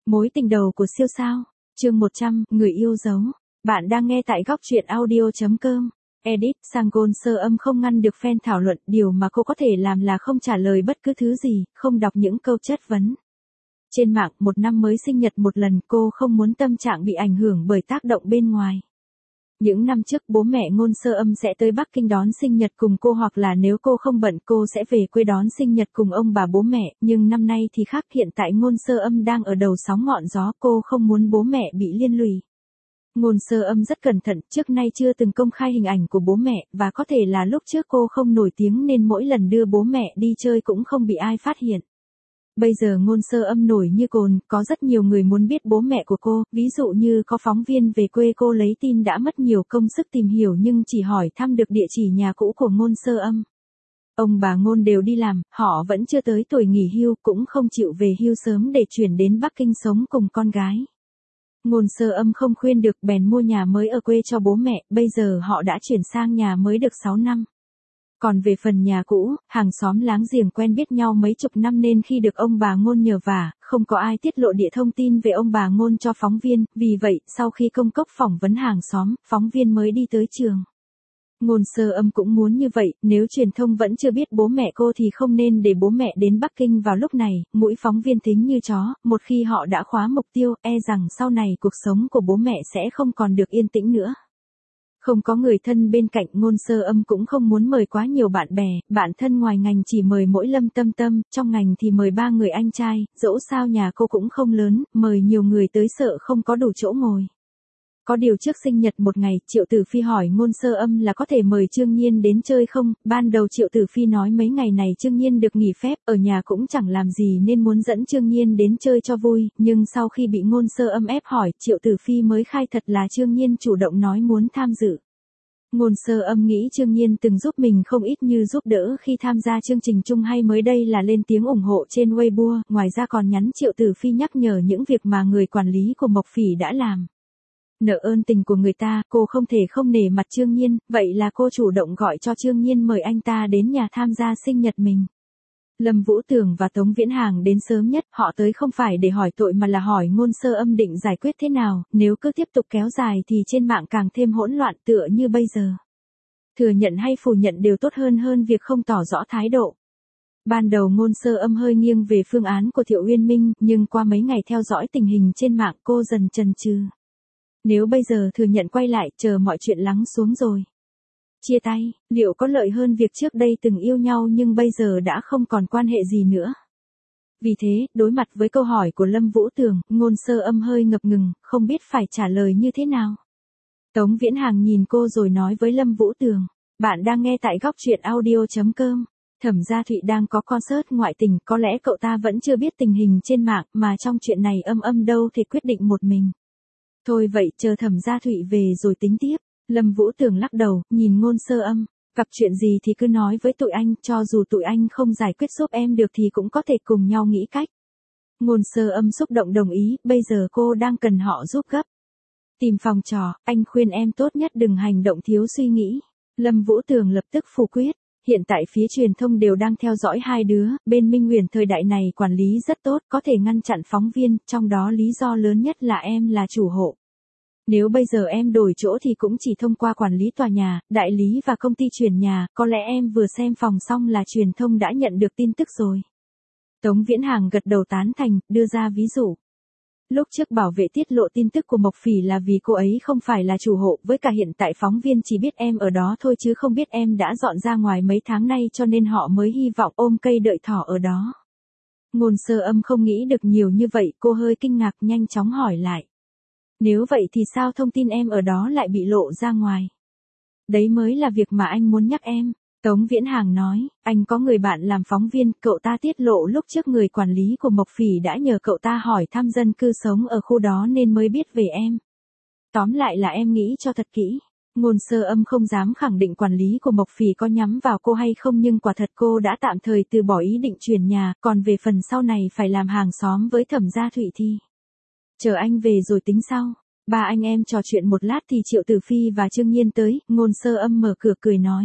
Mối tình đầu của siêu sao, chương 100, người yêu dấu. Bạn đang nghe tại góc truyện audio.com. Edit, Sang Gôn Sơ Âm không ngăn được fan thảo luận, điều mà cô có thể làm là không trả lời bất cứ thứ gì, không đọc những câu chất vấn. Trên mạng, một năm mới sinh nhật một lần, cô không muốn tâm trạng bị ảnh hưởng bởi tác động bên ngoài. Những năm trước bố mẹ Ngôn Sơ Âm sẽ tới Bắc Kinh đón sinh nhật cùng cô, hoặc là nếu cô không bận cô sẽ về quê đón sinh nhật cùng ông bà bố mẹ, nhưng năm nay thì khác, hiện tại Ngôn Sơ Âm đang ở đầu sóng ngọn gió, cô không muốn bố mẹ bị liên lụy. Ngôn Sơ Âm rất cẩn thận, trước nay chưa từng công khai hình ảnh của bố mẹ, và có thể là lúc trước cô không nổi tiếng nên mỗi lần đưa bố mẹ đi chơi cũng không bị ai phát hiện. Bây giờ Ngôn Sơ Âm nổi như cồn, có rất nhiều người muốn biết bố mẹ của cô, ví dụ như có phóng viên về quê cô lấy tin đã mất nhiều công sức tìm hiểu nhưng chỉ hỏi thăm được địa chỉ nhà cũ của Ngôn Sơ Âm. Ông bà Ngôn đều đi làm, họ vẫn chưa tới tuổi nghỉ hưu, cũng không chịu về hưu sớm để chuyển đến Bắc Kinh sống cùng con gái. Ngôn Sơ Âm không khuyên được bèn mua nhà mới ở quê cho bố mẹ, bây giờ họ đã chuyển sang nhà mới được 6 năm. Còn về phần nhà cũ, hàng xóm láng giềng quen biết nhau mấy chục năm nên khi được ông bà Ngôn nhờ vả, không có ai tiết lộ địa thông tin về ông bà Ngôn cho phóng viên, vì vậy, sau khi công cốc phỏng vấn hàng xóm, phóng viên mới đi tới trường. Ngôn Sơ Âm cũng muốn như vậy, nếu truyền thông vẫn chưa biết bố mẹ cô thì không nên để bố mẹ đến Bắc Kinh vào lúc này, mũi phóng viên thính như chó, một khi họ đã khóa mục tiêu, e rằng sau này cuộc sống của bố mẹ sẽ không còn được yên tĩnh nữa. Không có người thân bên cạnh, Ngôn Sơ Âm cũng không muốn mời quá nhiều bạn bè, bạn thân ngoài ngành chỉ mời mỗi Lâm Tâm Tâm, trong ngành thì mời 3 người anh trai, dẫu sao nhà cô cũng không lớn, mời nhiều người tới sợ không có đủ chỗ ngồi. Có điều trước sinh nhật một ngày, Triệu Tử Phi hỏi Ngôn Sơ Âm là có thể mời Trương Nhiên đến chơi không, ban đầu Triệu Tử Phi nói mấy ngày này Trương Nhiên được nghỉ phép, ở nhà cũng chẳng làm gì nên muốn dẫn Trương Nhiên đến chơi cho vui, nhưng sau khi bị Ngôn Sơ Âm ép hỏi, Triệu Tử Phi mới khai thật là Trương Nhiên chủ động nói muốn tham dự. Ngôn Sơ Âm nghĩ Trương Nhiên từng giúp mình không ít như giúp đỡ khi tham gia chương trình chung hay mới đây là lên tiếng ủng hộ trên Weibo, ngoài ra còn nhắn Triệu Tử Phi nhắc nhở những việc mà người quản lý của Mộc Phỉ đã làm. Nợ ơn tình của người ta, cô không thể không nể mặt Trương Nhiên, vậy là cô chủ động gọi cho Trương Nhiên mời anh ta đến nhà tham gia sinh nhật mình. Lâm Vũ Tường và Tống Viễn Hàng đến sớm nhất, họ tới không phải để hỏi tội mà là hỏi Ngôn Sơ Âm định giải quyết thế nào, nếu cứ tiếp tục kéo dài thì trên mạng càng thêm hỗn loạn tựa như bây giờ. Thừa nhận hay phủ nhận đều tốt hơn việc không tỏ rõ thái độ. Ban đầu Ngôn Sơ Âm hơi nghiêng về phương án của Thiệu Uyên Minh, nhưng qua mấy ngày theo dõi tình hình trên mạng cô dần chần chừ. Nếu bây giờ thừa nhận quay lại, chờ mọi chuyện lắng xuống rồi chia tay, liệu có lợi hơn việc trước đây từng yêu nhau nhưng bây giờ đã không còn quan hệ gì nữa? Vì thế, đối mặt với câu hỏi của Lâm Vũ Tường, Ngôn Sơ Âm hơi ngập ngừng, không biết phải trả lời như thế nào. Tống Viễn Hàng nhìn cô rồi nói với Lâm Vũ Tường, bạn đang nghe tại góc truyện audio.com. Thẩm Gia Thụy đang có concert ngoại tình, có lẽ cậu ta vẫn chưa biết tình hình trên mạng, mà trong chuyện này Âm đâu thể quyết định một mình. Thôi vậy, chờ Thẩm Gia Thụy về rồi tính tiếp. Lâm Vũ Tường lắc đầu, nhìn Ngôn Sơ Âm, gặp chuyện gì thì cứ nói với tụi anh, cho dù tụi anh không giải quyết giúp em được thì cũng có thể cùng nhau nghĩ cách. Ngôn Sơ Âm xúc động đồng ý, bây giờ cô đang cần họ giúp gấp. Tìm phòng trọ, anh khuyên em tốt nhất đừng hành động thiếu suy nghĩ. Lâm Vũ Tường lập tức phủ quyết. Hiện tại phía truyền thông đều đang theo dõi hai đứa, bên Minh Huyền thời đại này quản lý rất tốt, có thể ngăn chặn phóng viên, trong đó lý do lớn nhất là em là chủ hộ. Nếu bây giờ em đổi chỗ thì cũng chỉ thông qua quản lý tòa nhà, đại lý và công ty chuyển nhà, có lẽ em vừa xem phòng xong là truyền thông đã nhận được tin tức rồi. Tống Viễn Hàng gật đầu tán thành, đưa ra ví dụ. Lúc trước bảo vệ tiết lộ tin tức của Mộc Phỉ là vì cô ấy không phải là chủ hộ, với cả hiện tại phóng viên chỉ biết em ở đó thôi chứ không biết em đã dọn ra ngoài mấy tháng nay cho nên họ mới hy vọng ôm cây đợi thỏ ở đó. Ngôn Sơ Âm không nghĩ được nhiều như vậy, cô hơi kinh ngạc nhanh chóng hỏi lại. Nếu vậy thì sao thông tin em ở đó lại bị lộ ra ngoài? Đấy mới là việc mà anh muốn nhắc em. Tống Viễn Hàng nói, anh có người bạn làm phóng viên, cậu ta tiết lộ lúc trước người quản lý của Mộc Phỉ đã nhờ cậu ta hỏi thăm dân cư sống ở khu đó nên mới biết về em. Tóm lại là em nghĩ cho thật kỹ. Ngôn Sơ Âm không dám khẳng định quản lý của Mộc Phỉ có nhắm vào cô hay không nhưng quả thật cô đã tạm thời từ bỏ ý định chuyển nhà, còn về phần sau này phải làm hàng xóm với Thẩm Gia Thụy thì chờ anh về rồi tính sau. Ba anh em trò chuyện một lát thì Triệu Tử Phi và Trương Nhiên tới, Ngôn Sơ Âm mở cửa cười nói.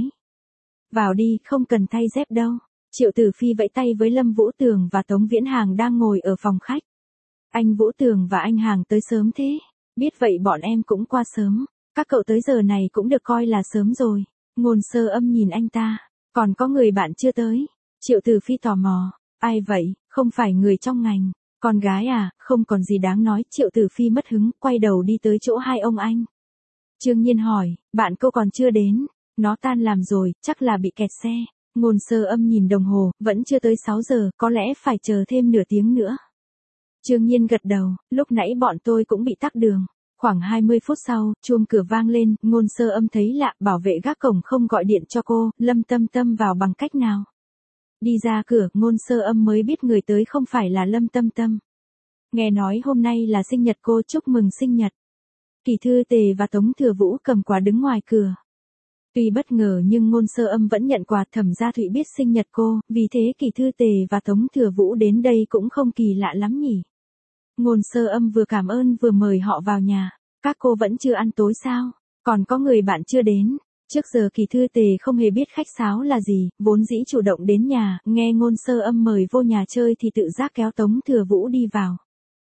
Vào đi, không cần thay dép đâu. Triệu Tử Phi vẫy tay với Lâm Vũ Tường và Tống Viễn Hàng đang ngồi ở phòng khách. Anh Vũ Tường và anh Hàng tới sớm thế. Biết vậy bọn em cũng qua sớm. Các cậu tới giờ này cũng được coi là sớm rồi. Ngôn Sơ Âm nhìn anh ta. Còn có người bạn chưa tới. Triệu Tử Phi tò mò. Ai vậy, không phải người trong ngành. Con gái à, không còn gì đáng nói. Triệu Tử Phi mất hứng, quay đầu đi tới chỗ hai ông anh. Trương Nhiên hỏi, bạn cô còn chưa đến. Nó tan làm rồi, chắc là bị kẹt xe. Ngôn Sơ Âm nhìn đồng hồ, vẫn chưa tới 6 giờ, có lẽ phải chờ thêm nửa tiếng nữa. Trương Nhiên gật đầu, lúc nãy bọn tôi cũng bị tắc đường. Khoảng 20 phút sau, chuông cửa vang lên, Ngôn Sơ Âm thấy lạ, bảo vệ gác cổng không gọi điện cho cô, Lâm Tâm Tâm vào bằng cách nào. Đi ra cửa, Ngôn Sơ Âm mới biết người tới không phải là Lâm Tâm Tâm. Nghe nói hôm nay là sinh nhật cô, chúc mừng sinh nhật. Kỳ Thư Tề và Tống Thừa Vũ cầm quà đứng ngoài cửa. Tuy bất ngờ nhưng Ngôn Sơ Âm vẫn nhận quà. Thẩm Gia Thụy biết sinh nhật cô, vì thế Kỳ Thư Tề và Tống Thừa Vũ đến đây cũng không kỳ lạ lắm nhỉ. Ngôn Sơ Âm vừa cảm ơn vừa mời họ vào nhà. Các cô vẫn chưa ăn tối sao? Còn có người bạn chưa đến. Trước giờ Kỳ Thư Tề không hề biết khách sáo là gì, vốn dĩ chủ động đến nhà, nghe Ngôn Sơ Âm mời vô nhà chơi thì tự giác kéo Tống Thừa Vũ đi vào.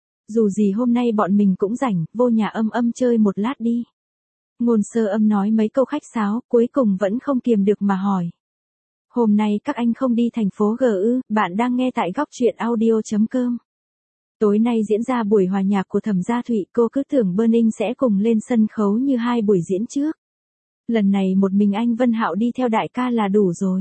Dù gì hôm nay bọn mình cũng rảnh, vô nhà Âm chơi một lát đi. Ngôn Sơ Âm nói mấy câu khách sáo, cuối cùng vẫn không kiềm được mà hỏi. Hôm nay các anh không đi thành phố G ư? Bạn đang nghe tại góc truyện audio.com. Tối nay diễn ra buổi hòa nhạc của Thẩm Gia Thụy, cô cứ tưởng Burning sẽ cùng lên sân khấu như hai buổi diễn trước. Lần này một mình anh Vân Hạo đi theo đại ca là đủ rồi.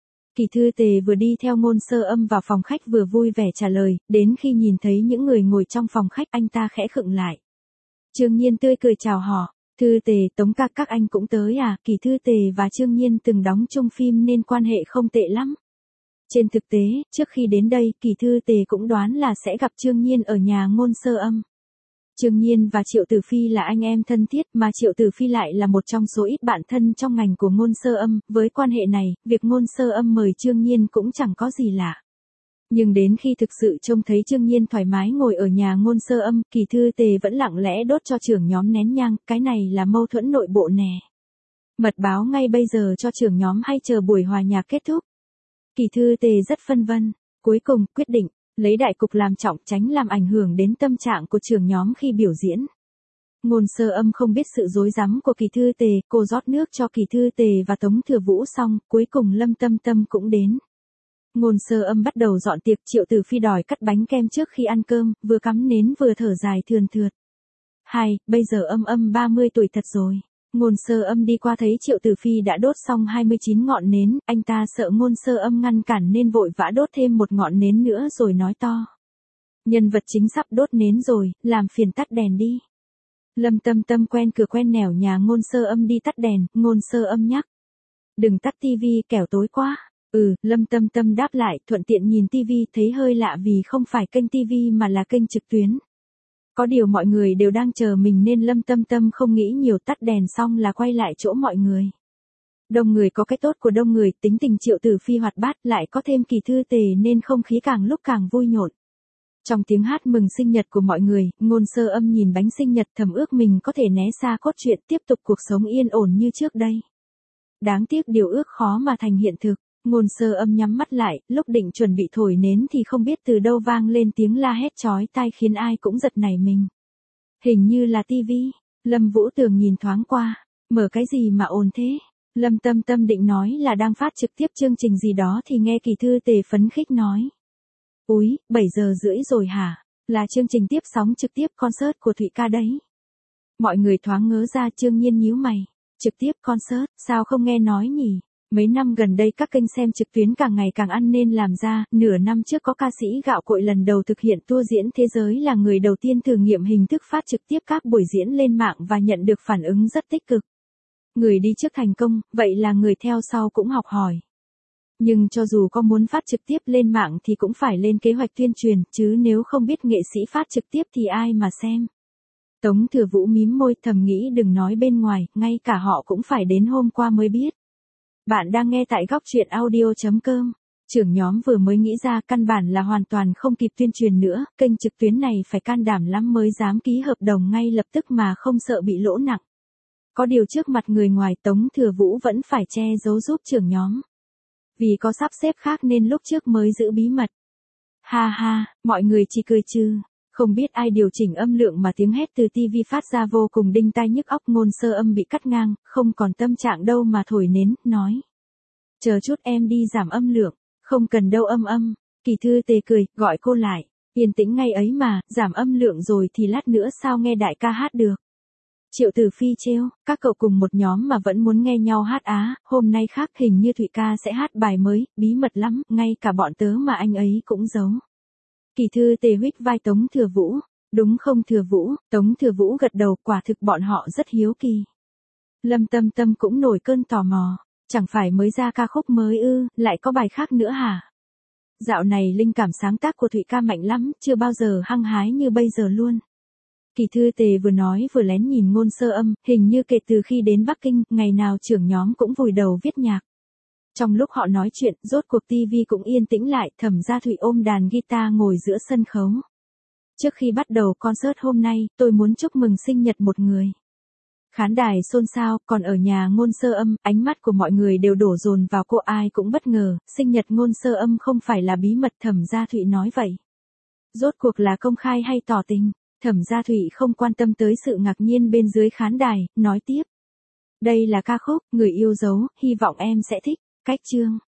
Kỳ Thư Tề vừa đi theo Ngôn Sơ Âm vào phòng khách vừa vui vẻ trả lời, đến khi nhìn thấy những người ngồi trong phòng khách anh ta khẽ khựng lại. Trương Nhiên tươi cười chào họ. Thư Tề, Tống ca các anh cũng tới à? Kỳ Thư Tề và Trương Nhiên từng đóng chung phim nên quan hệ không tệ lắm. Trên thực tế, trước khi đến đây, Kỳ Thư Tề cũng đoán là sẽ gặp Trương Nhiên ở nhà Ngôn Sơ Âm. Trương Nhiên và Triệu Tử Phi là anh em thân thiết, mà Triệu Tử Phi lại là một trong số ít bạn thân trong ngành của Ngôn Sơ Âm. Với quan hệ này, việc Ngôn Sơ Âm mời Trương Nhiên cũng chẳng có gì lạ. Nhưng đến khi thực sự trông thấy Trương Nhiên thoải mái ngồi ở nhà Ngôn Sơ Âm, Kỳ Thư Tề vẫn lặng lẽ đốt cho trưởng nhóm nén nhang, cái này là mâu thuẫn nội bộ nè. Mật báo ngay bây giờ cho trưởng nhóm hay chờ buổi hòa nhạc kết thúc? Kỳ Thư Tề rất phân vân, cuối cùng quyết định lấy đại cục làm trọng, tránh làm ảnh hưởng đến tâm trạng của trưởng nhóm khi biểu diễn. Ngôn Sơ Âm không biết sự rối rắm của Kỳ Thư Tề, cô rót nước cho Kỳ Thư Tề và Tống Thừa Vũ xong, cuối cùng Lâm Tâm Tâm cũng đến. Ngôn Sơ Âm bắt đầu dọn tiệc, Triệu Tử Phi đòi cắt bánh kem trước khi ăn cơm, vừa cắm nến vừa thở dài thườn thượt. Bây giờ Âm 30 tuổi thật rồi. Ngôn Sơ Âm đi qua thấy Triệu Tử Phi đã đốt xong 29 ngọn nến, anh ta sợ Ngôn Sơ Âm ngăn cản nên vội vã đốt thêm một ngọn nến nữa rồi nói to. Nhân vật chính sắp đốt nến rồi, làm phiền tắt đèn đi. Lâm Tâm Tâm quen cửa quen nẻo nhà Ngôn Sơ Âm đi tắt đèn, Ngôn Sơ Âm nhắc. Đừng tắt tivi kẻo tối quá. Lâm Tâm Tâm đáp lại, thuận tiện nhìn tivi thấy hơi lạ vì không phải kênh tivi mà là kênh trực tuyến. Có điều mọi người đều đang chờ mình nên Lâm Tâm Tâm không nghĩ nhiều, tắt đèn xong là quay lại chỗ mọi người. Đông người có cái tốt của đông người, tính tình Triệu Tử Phi hoạt bát, lại có thêm Kỳ Thư Tề nên không khí càng lúc càng vui nhộn. Trong tiếng hát mừng sinh nhật của mọi người, Ngôn Sơ Âm nhìn bánh sinh nhật thầm ước mình có thể né xa cốt truyện, tiếp tục cuộc sống yên ổn như trước đây. Đáng tiếc điều ước khó mà thành hiện thực. Ngôn Sơ Âm nhắm mắt lại, lúc định chuẩn bị thổi nến thì không biết từ đâu vang lên tiếng la hét chói tai khiến ai cũng giật nảy mình. Hình như là tivi. Lâm Vũ Tường nhìn thoáng qua, mở cái gì mà ồn thế? Lâm Tâm Tâm định nói là đang phát trực tiếp chương trình gì đó thì nghe Kỳ Thư Tề phấn khích nói. Úi, 7 giờ rưỡi rồi hả? Là chương trình tiếp sóng trực tiếp concert của Thụy ca đấy. Mọi người thoáng ngớ ra, Trương Nhiên nhíu mày. Trực tiếp concert, sao không nghe nói nhỉ? Mấy năm gần đây các kênh xem trực tuyến càng ngày càng ăn nên làm ra, nửa năm trước có ca sĩ Gạo Cội lần đầu thực hiện tour diễn thế giới, là người đầu tiên thử nghiệm hình thức phát trực tiếp các buổi diễn lên mạng và nhận được phản ứng rất tích cực. Người đi trước thành công, vậy là người theo sau cũng học hỏi. Nhưng cho dù có muốn phát trực tiếp lên mạng thì cũng phải lên kế hoạch tuyên truyền, chứ nếu không biết nghệ sĩ phát trực tiếp thì ai mà xem. Tống Thừa Vũ mím môi thầm nghĩ đừng nói bên ngoài, ngay cả họ cũng phải đến hôm qua mới biết. Bạn đang nghe tại góc truyện audio.com. Trưởng nhóm vừa mới nghĩ ra, căn bản là hoàn toàn không kịp tuyên truyền nữa, kênh trực tuyến này phải can đảm lắm mới dám ký hợp đồng ngay lập tức mà không sợ bị lỗ nặng. Có điều trước mặt người ngoài, Tống Thừa Vũ vẫn phải che giấu giúp trưởng nhóm. Vì có sắp xếp khác nên lúc trước mới giữ bí mật. Ha ha, mọi người chỉ cười trừ. Không biết ai điều chỉnh âm lượng mà tiếng hét từ tivi phát ra vô cùng đinh tai nhức óc. Ngôn Sơ Âm bị cắt ngang, không còn tâm trạng đâu mà thổi nến, nói. Chờ chút em đi giảm âm lượng, không cần đâu âm. Kỳ Thư Tề cười, gọi cô lại. Yên tĩnh ngay ấy mà, giảm âm lượng rồi thì lát nữa sao nghe đại ca hát được. Triệu Tử Phi trêu, các cậu cùng một nhóm mà vẫn muốn nghe nhau hát á, hôm nay khác hình như Thụy ca sẽ hát bài mới, bí mật lắm, ngay cả bọn tớ mà anh ấy cũng giấu. Kỳ Thư Tề huých vai Tống Thừa Vũ, đúng không Thừa Vũ? Tống Thừa Vũ gật đầu, quả thực bọn họ rất hiếu kỳ. Lâm Tâm Tâm cũng nổi cơn tò mò, chẳng phải mới ra ca khúc mới ư, lại có bài khác nữa hả? Dạo này linh cảm sáng tác của Thụy ca mạnh lắm, chưa bao giờ hăng hái như bây giờ luôn. Kỳ Thư Tề vừa nói vừa lén nhìn Ngôn Sơ Âm, hình như kể từ khi đến Bắc Kinh, ngày nào trưởng nhóm cũng vùi đầu viết nhạc. Trong lúc họ nói chuyện, rốt cuộc tivi cũng yên tĩnh lại, Thẩm Gia Thụy ôm đàn guitar ngồi giữa sân khấu. Trước khi bắt đầu concert hôm nay, tôi muốn chúc mừng sinh nhật một người. Khán đài xôn xao, còn ở nhà Ngôn Sơ Âm, ánh mắt của mọi người đều đổ dồn vào cô, ai cũng bất ngờ, sinh nhật Ngôn Sơ Âm không phải là bí mật, Thẩm Gia Thụy nói vậy. Rốt cuộc là công khai hay tỏ tình? Thẩm Gia Thụy không quan tâm tới sự ngạc nhiên bên dưới khán đài, nói tiếp. Đây là ca khúc, Người Yêu Dấu, hy vọng em sẽ thích. Cách chương.